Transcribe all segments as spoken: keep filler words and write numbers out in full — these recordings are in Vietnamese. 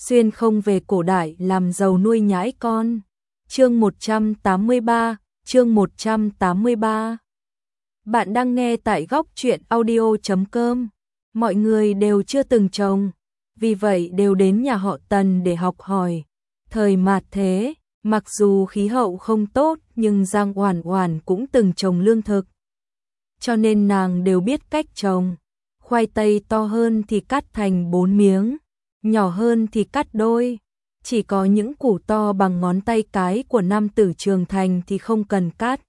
xuyên không về cổ đại làm giàu nuôi nhãi con. Chương một trăm tám mươi ba, chương một trăm tám mươi ba. Bạn đang nghe tại góc truyện audio chấm com. Mọi người đều chưa từng trồng, vì vậy đều đến nhà họ Tần để học hỏi. Thời mạt thế, mặc dù khí hậu không tốt nhưng Giang Oản Oản cũng từng trồng lương thực. Cho nên nàng đều biết cách trồng. Khoai tây to hơn thì cắt thành bốn miếng, nhỏ hơn thì cắt đôi. Chỉ có những củ to bằng ngón tay cái của nam tử trưởng thành thì không cần cắt.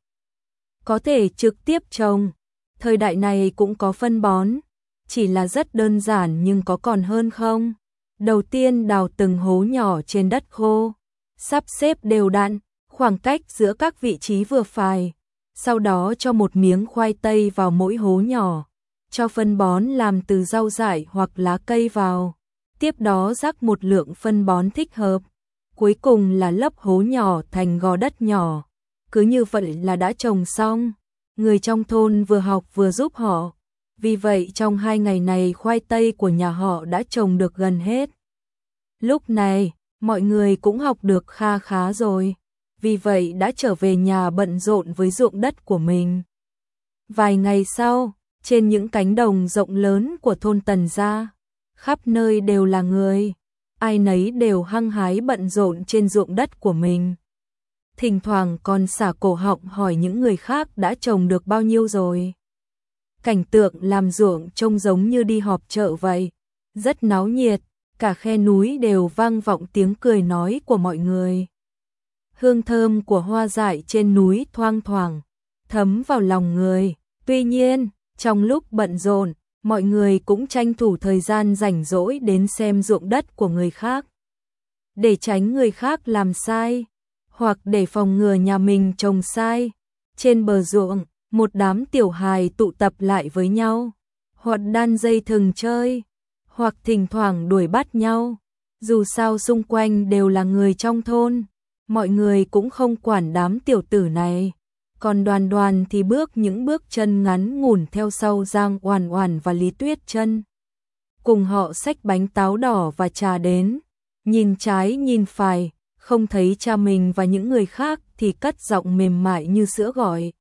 Có thể trực tiếp trồng. Thời đại này cũng có phân bón, chỉ là rất đơn giản nhưng có còn hơn không. Đầu tiên đào từng hố nhỏ trên đất khô, sắp xếp đều đặn, khoảng cách giữa các vị trí vừa phải. Sau đó cho một miếng khoai tây vào mỗi hố nhỏ, cho phân bón làm từ rau dại hoặc lá cây vào. Tiếp đó rắc một lượng phân bón thích hợp. Cuối cùng là lấp hố nhỏ thành gò đất nhỏ. Cứ như vậy là đã trồng xong. Người trong thôn vừa học vừa giúp họ. Vì vậy trong hai ngày này khoai tây của nhà họ đã trồng được gần hết. Lúc này, mọi người cũng học được kha khá rồi. Vì vậy đã trở về nhà bận rộn với ruộng đất của mình. Vài ngày sau, trên những cánh đồng rộng lớn của thôn Tần gia, khắp nơi đều là người, ai nấy đều hăng hái bận rộn trên ruộng đất của mình. Thỉnh thoảng còn xả cổ họng hỏi những người khác đã trồng được bao nhiêu rồi. Cảnh tượng làm ruộng trông giống như đi họp chợ vậy, rất náo nhiệt, cả khe núi đều vang vọng tiếng cười nói của mọi người. Hương thơm của hoa dại trên núi thoang thoảng, thấm vào lòng người. Tuy nhiên, trong lúc bận rộn, mọi người cũng tranh thủ thời gian rảnh rỗi đến xem ruộng đất của người khác. Để tránh người khác làm sai, hoặc để phòng ngừa nhà mình trồng sai. Trên bờ ruộng, một đám tiểu hài tụ tập lại với nhau, hoặc đan dây thừng chơi, hoặc thỉnh thoảng đuổi bắt nhau. Dù sao xung quanh đều là người trong thôn, mọi người cũng không quản đám tiểu tử này. Còn Đoàn Đoàn thì bước những bước chân ngắn ngủn theo sau Giang Oản Oản và Lý Tuyết Chân. Cùng họ xách bánh táo đỏ và trà đến, nhìn trái nhìn phải, không thấy cha mình và những người khác thì cất giọng mềm mại như sữa gọi.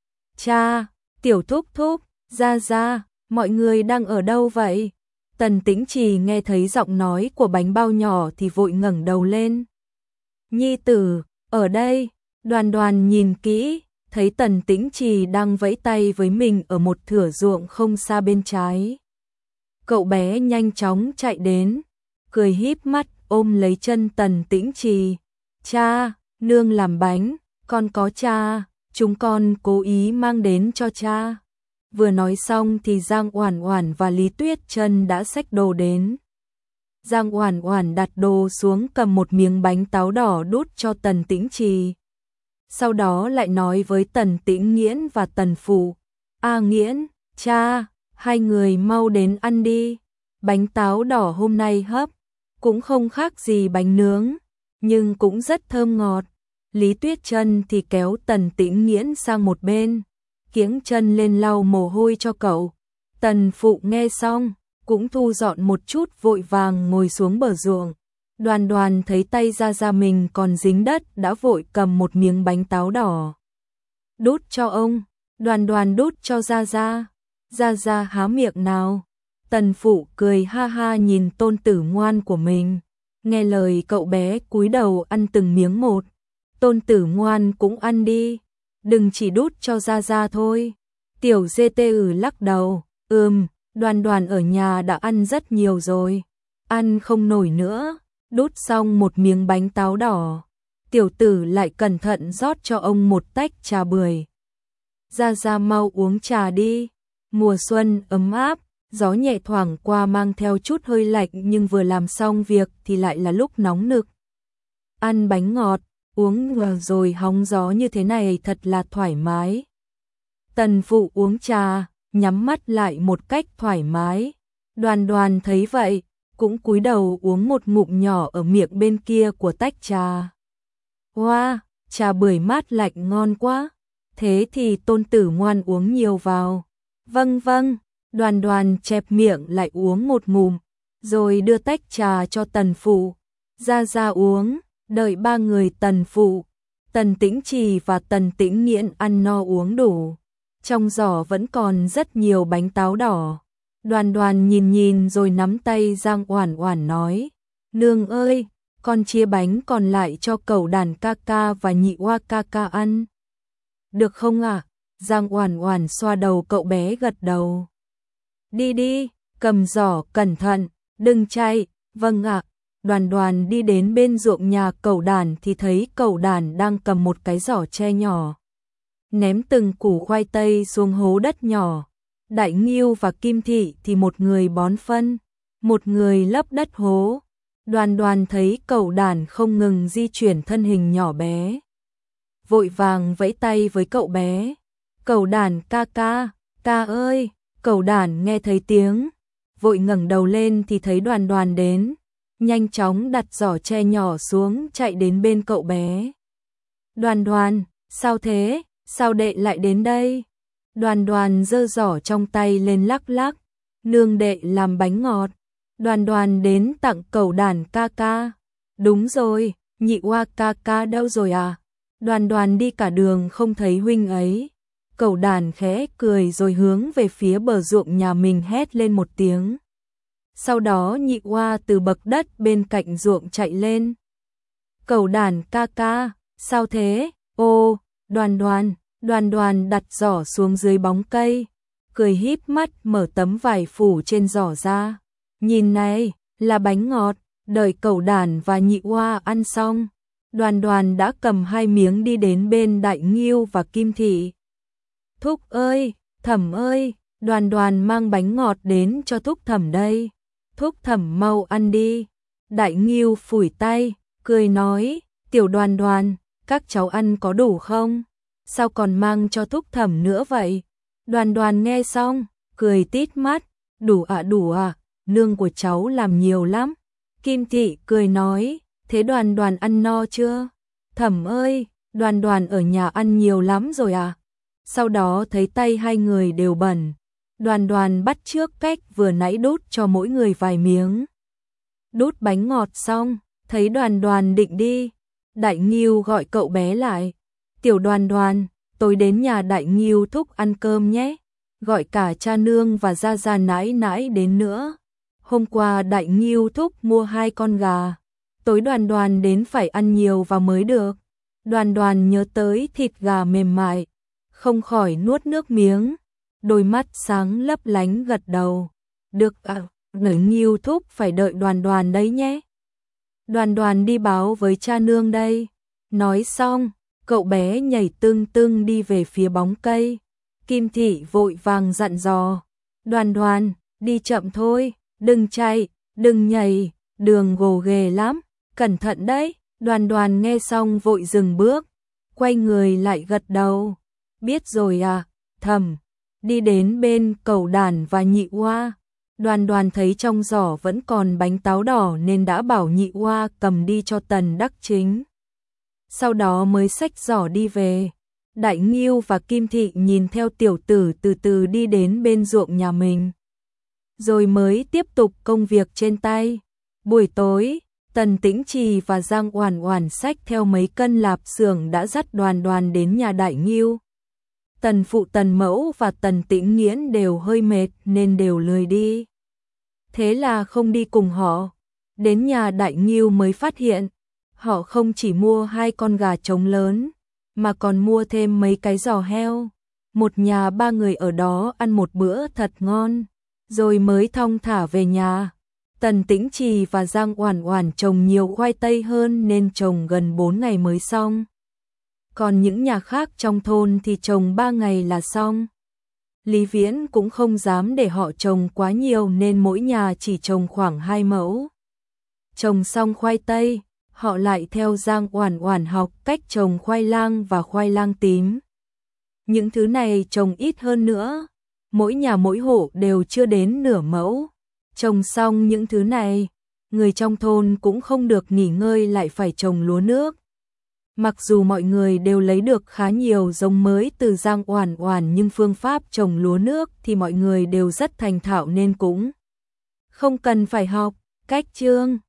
Cha, tiểu thúc thúc, ra ra, mọi người đang ở đâu vậy? Tần Tĩnh Trì nghe thấy giọng nói của bánh bao nhỏ thì vội ngẩng đầu lên. Nhi tử, ở đây. Đoàn Đoàn nhìn kỹ, thấy Tần Tĩnh Trì đang vẫy tay với mình ở một thửa ruộng không xa bên trái. Cậu bé nhanh chóng chạy đến, cười híp mắt ôm lấy chân Tần Tĩnh Trì. Cha, nương làm bánh, con có cha, chúng con cố ý mang đến cho cha. Vừa nói xong thì Giang Oản Oản và Lý Tuyết Chân đã xách đồ đến. Giang Oản Oản đặt đồ xuống cầm một miếng bánh táo đỏ đút cho Tần Tĩnh Trì. Sau đó lại nói với Tần Tĩnh Nghiễn và Tần Phụ. A Nghiễn, cha, hai người mau đến ăn đi. Bánh táo đỏ hôm nay hấp, cũng không khác gì bánh nướng, nhưng cũng rất thơm ngọt. Lý Tuyết Chân thì kéo Tần Tĩnh Nghiễn sang một bên, kiếng chân lên lau mồ hôi cho cậu. Tần Phụ nghe xong, cũng thu dọn một chút vội vàng ngồi xuống bờ ruộng. Đoàn Đoàn thấy tay ra ra mình còn dính đất đã vội cầm một miếng bánh táo đỏ. Đút cho ông, Đoàn Đoàn đút cho Gia Gia. Gia Gia há miệng nào. Tần Phụ cười ha ha nhìn tôn tử ngoan của mình. Nghe lời cậu bé cúi đầu ăn từng miếng một. Tôn tử ngoan cũng ăn đi, đừng chỉ đút cho Gia Gia thôi. Tiểu giê tê ử lắc đầu, ừm, Đoàn Đoàn ở nhà đã ăn rất nhiều rồi, ăn không nổi nữa. Đút xong một miếng bánh táo đỏ, tiểu tử lại cẩn thận rót cho ông một tách trà bưởi. Gia Gia mau uống trà đi, mùa xuân ấm áp, gió nhẹ thoảng qua mang theo chút hơi lạnh nhưng vừa làm xong việc thì lại là lúc nóng nực. Ăn bánh ngọt, uống rồi hóng gió như thế này thật là thoải mái. Tần Phụ uống trà, nhắm mắt lại một cách thoải mái. Đoàn Đoàn thấy vậy, cũng cúi đầu uống một ngụm nhỏ ở miệng bên kia của tách trà. Wow, trà bưởi mát lạnh ngon quá. Thế thì tôn tử ngoan uống nhiều vào. Vâng vâng, Đoàn Đoàn chẹp miệng lại uống một ngụm, rồi đưa tách trà cho Tần Phụ. ra ra uống, đợi ba người Tần Phụ, Tần Tĩnh Trì và Tần Tĩnh Nghiễn ăn no uống đủ. Trong giỏ vẫn còn rất nhiều bánh táo đỏ. Đoàn Đoàn nhìn nhìn rồi nắm tay Giang Oản Oản nói, nương ơi, con chia bánh còn lại cho Cẩu Đàn ca ca và Nhị Oa ca ca ăn. Được không ạ? À? Giang Oản Oản xoa đầu cậu bé gật đầu. Đi đi, cầm giỏ cẩn thận, đừng chạy. Vâng ạ. Đoàn Đoàn đi đến bên ruộng nhà Cẩu Đàn thì thấy Cẩu Đàn đang cầm một cái giỏ tre nhỏ, ném từng củ khoai tây xuống hố đất nhỏ. Đại Ngưu và Kim Thị thì một người bón phân, một người lấp đất hố. Đoàn Đoàn thấy Cẩu Đàn không ngừng di chuyển thân hình nhỏ bé, vội vàng vẫy tay với cậu bé. Cẩu Đàn ca ca, ca ơi. Cẩu Đàn nghe thấy tiếng, vội ngẩng đầu lên thì thấy Đoàn Đoàn đến, nhanh chóng đặt giỏ tre nhỏ xuống chạy đến bên cậu bé. Đoàn Đoàn, sao thế? Sao đệ lại đến đây? Đoàn Đoàn giơ giỏ trong tay lên lắc lắc, nương đệ làm bánh ngọt. Đoàn Đoàn đến tặng Cẩu Đàn ca ca. Đúng rồi, Nhị Oa ca ca đâu rồi à? Đoàn Đoàn đi cả đường không thấy huynh ấy. Cẩu Đàn khẽ cười rồi hướng về phía bờ ruộng nhà mình hét lên một tiếng. Sau đó Nhị Oa từ bậc đất bên cạnh ruộng chạy lên. Cẩu Đàn ca ca, sao thế? Ô, Đoàn Đoàn, Đoàn Đoàn đặt giỏ xuống dưới bóng cây, cười híp mắt mở tấm vải phủ trên giỏ ra. Nhìn này, là bánh ngọt. Đợi Cẩu Đàn và Nhị Oa ăn xong, Đoàn Đoàn đã cầm hai miếng đi đến bên Đại Ngưu và Kim Thị. Thúc ơi, Thẩm ơi, Đoàn Đoàn mang bánh ngọt đến cho Thúc Thẩm đây. Thúc Thẩm mau ăn đi. Đại Ngưu phủi tay, cười nói, tiểu Đoàn Đoàn, các cháu ăn có đủ không? Sao còn mang cho Thúc Thẩm nữa vậy? Đoàn Đoàn nghe xong, cười tít mắt, đủ ạ à, đủ ạ, à, nương của cháu làm nhiều lắm. Kim Thị cười nói, thế Đoàn Đoàn ăn no chưa? Thẩm ơi, Đoàn Đoàn ở nhà ăn nhiều lắm rồi à? Sau đó thấy tay hai người đều bẩn, Đoàn Đoàn bắt chước cách vừa nãy đút cho mỗi người vài miếng. Đút bánh ngọt xong, thấy Đoàn Đoàn định đi, Đại Ngưu gọi cậu bé lại. Tiểu Đoàn Đoàn, tối đến nhà Đại Ngưu thúc ăn cơm nhé, gọi cả cha nương và gia gia nãi nãi đến nữa. Hôm qua Đại Ngưu thúc mua hai con gà, tối Đoàn Đoàn đến phải ăn nhiều vào mới được. Đoàn Đoàn nhớ tới thịt gà mềm mại, không khỏi nuốt nước miếng, đôi mắt sáng lấp lánh gật đầu. Được à, Đại Ngưu thúc phải đợi Đoàn Đoàn đấy nhé. Đoàn Đoàn đi báo với cha nương đây. Nói xong, cậu bé nhảy tưng tưng đi về phía bóng cây. Kim Thị vội vàng dặn dò, Đoàn Đoàn, đi chậm thôi, đừng chạy, đừng nhảy, đường gồ ghề lắm, cẩn thận đấy. Đoàn Đoàn nghe xong vội dừng bước, quay người lại gật đầu. Biết rồi à, Thẩm. Đi đến bên Cẩu Đàn và Nhị Oa. Đoàn Đoàn thấy trong giỏ vẫn còn bánh táo đỏ nên đã bảo Nhị Oa cầm đi cho Tần Đắc Chính. Sau đó mới xách giỏ đi về. Đại Ngưu và Kim Thị nhìn theo tiểu tử từ từ đi đến bên ruộng nhà mình, rồi mới tiếp tục công việc trên tay. Buổi tối, Tần Tĩnh Trì và Giang Oản Oản xách theo mấy cân lạp xưởng đã dắt Đoàn Đoàn đến nhà Đại Ngưu. Tần Phụ, Tần Mẫu và Tần Tĩnh Nghiễn đều hơi mệt nên đều lười đi, thế là không đi cùng họ. Đến nhà Đại Ngưu mới phát hiện, họ không chỉ mua hai con gà trống lớn, mà còn mua thêm mấy cái giò heo. Một nhà ba người ở đó ăn một bữa thật ngon, rồi mới thong thả về nhà. Tần Tĩnh Trì và Giang Oản Oản trồng nhiều khoai tây hơn nên trồng gần bốn ngày mới xong. Còn những nhà khác trong thôn thì trồng ba ngày là xong. Lý Viễn cũng không dám để họ trồng quá nhiều nên mỗi nhà chỉ trồng khoảng hai mẫu. Trồng xong khoai tây, họ lại theo Giang Oản Oản học cách trồng khoai lang và khoai lang tím. Những thứ này trồng ít hơn nữa, mỗi nhà mỗi hộ đều chưa đến nửa mẫu. Trồng xong những thứ này, người trong thôn cũng không được nghỉ ngơi lại phải trồng lúa nước. Mặc dù mọi người đều lấy được khá nhiều giống mới từ Giang Oản Oản nhưng phương pháp trồng lúa nước thì mọi người đều rất thành thạo nên cũng không cần phải học. Cách chương